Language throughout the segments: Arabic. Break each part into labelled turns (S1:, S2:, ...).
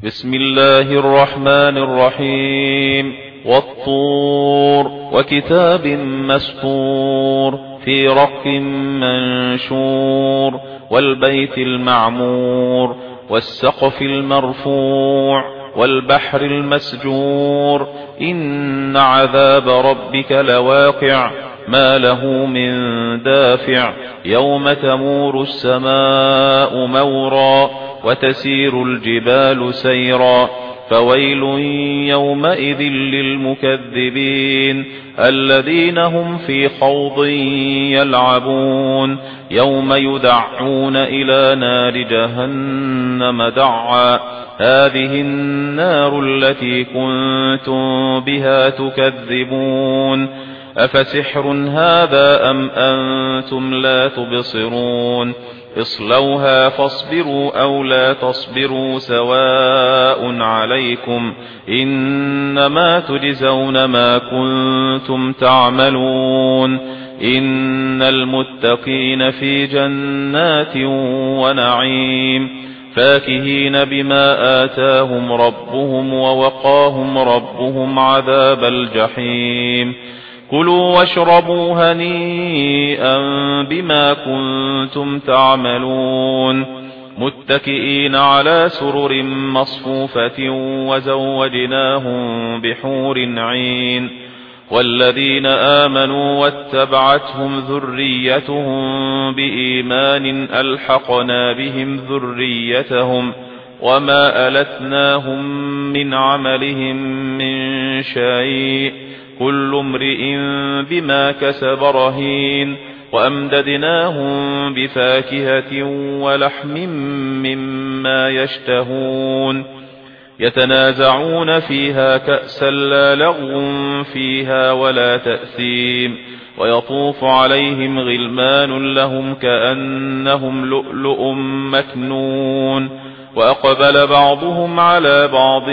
S1: بسم الله الرحمن الرحيم. والطور وكتاب مسطور في رق منشور والبيت المعمور والسقف المرفوع والبحر المسجور إن عذاب ربك لواقع ما له من دافع يوم تمور السماء مورا وتسير الجبال سيرا فويل يومئذ للمكذبين الذين هم في خوض يلعبون يوم يدعون إلى نار جهنم دعا هذه النار التي كنتم بها تكذبون أفسحر هذا أم أنتم لا تبصرون اصلوها فاصبروا أو لا تصبروا سواء عليكم إنما تجزون ما كنتم تعملون إن المتقين في جنات ونعيم فاكهين بما آتاهم ربهم ووقاهم ربهم عذاب الجحيم كلوا واشربوا هنيئا بما كنتم تعملون متكئين على سرر مصفوفة وزوجناهم بحور عين والذين آمنوا واتبعتهم ذريتهم بإيمان ألحقنا بهم ذريتهم وما ألتناهم من عملهم من شيء كل امرئ بما كسب رهين وأمددناهم بفاكهة ولحم مما يشتهون يتنازعون فيها كأسا لا لغو فيها ولا تأثيم ويطوف عليهم غلمان لهم كأنهم لؤلؤ مكنون وأقبل بعضهم على بعض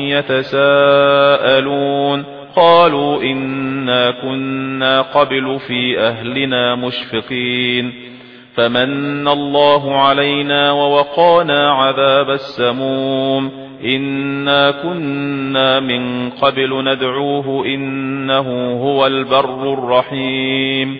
S1: يتساءلون قالوا إنا كنا قبل في أهلنا مشفقين فمن الله علينا ووقانا عذاب السموم إنا كنا من قبل ندعوه إنه هو البر الرحيم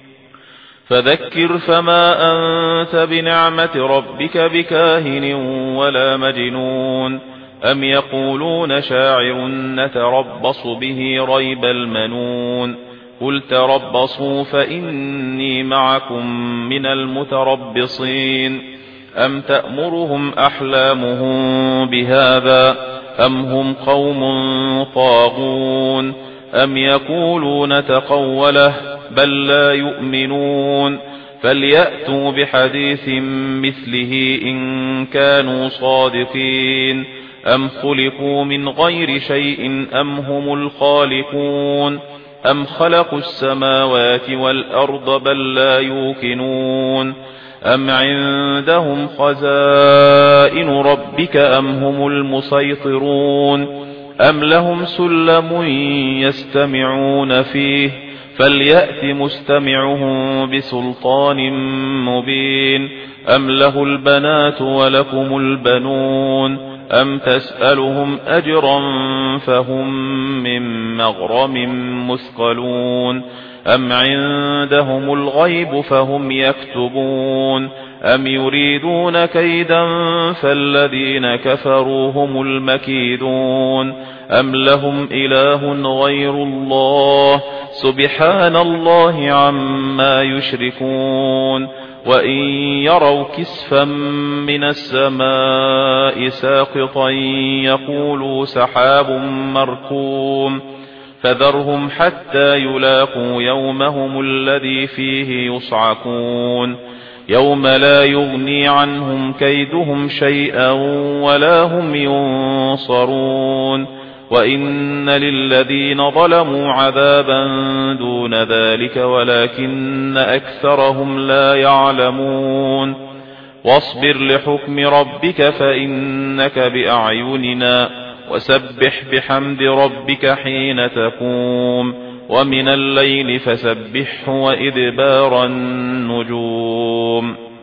S1: فذكر فما أنت بنعمة ربك بكاهن ولا مجنون أم يقولون شاعر نتربص به ريب المنون قل تربصوا فإني معكم من المتربصين أم تأمرهم أحلامهم بهذا أم هم قوم طاغون أم يقولون تقوله بل لا يؤمنون فليأتوا بحديث مثله إن كانوا صادقين أم خلقوا من غير شيء أم هم الخالقون أم خلقوا السماوات والأرض بل لا يوقنون أم عندهم خزائن ربك أم هم المسيطرون أم لهم سلم يستمعون فيه فليأت مستمعهم بسلطان مبين أم له البنات ولكم البنون أم تسألهم أجرا فهم من مغرم مثقلون أم عندهم الغيب فهم يكتبون أم يريدون كيدا فالذين كفروا هم المكيدون أم لهم إله غير الله سبحان الله عما يشركون وإن يروا كسفا من السماء ساقطا يقولوا سحاب مركوم فذرهم حتى يلاقوا يومهم الذي فيه يصعقون يوم لا يغني عنهم كيدهم شيئا ولا هم ينصرون وإن للذين ظلموا عذابا دون ذلك ولكن أكثرهم لا يعلمون واصبر لحكم ربك فإنك بأعيننا وسبح بحمد ربك حين تقوم ومن الليل فسبحه وإدبار النجوم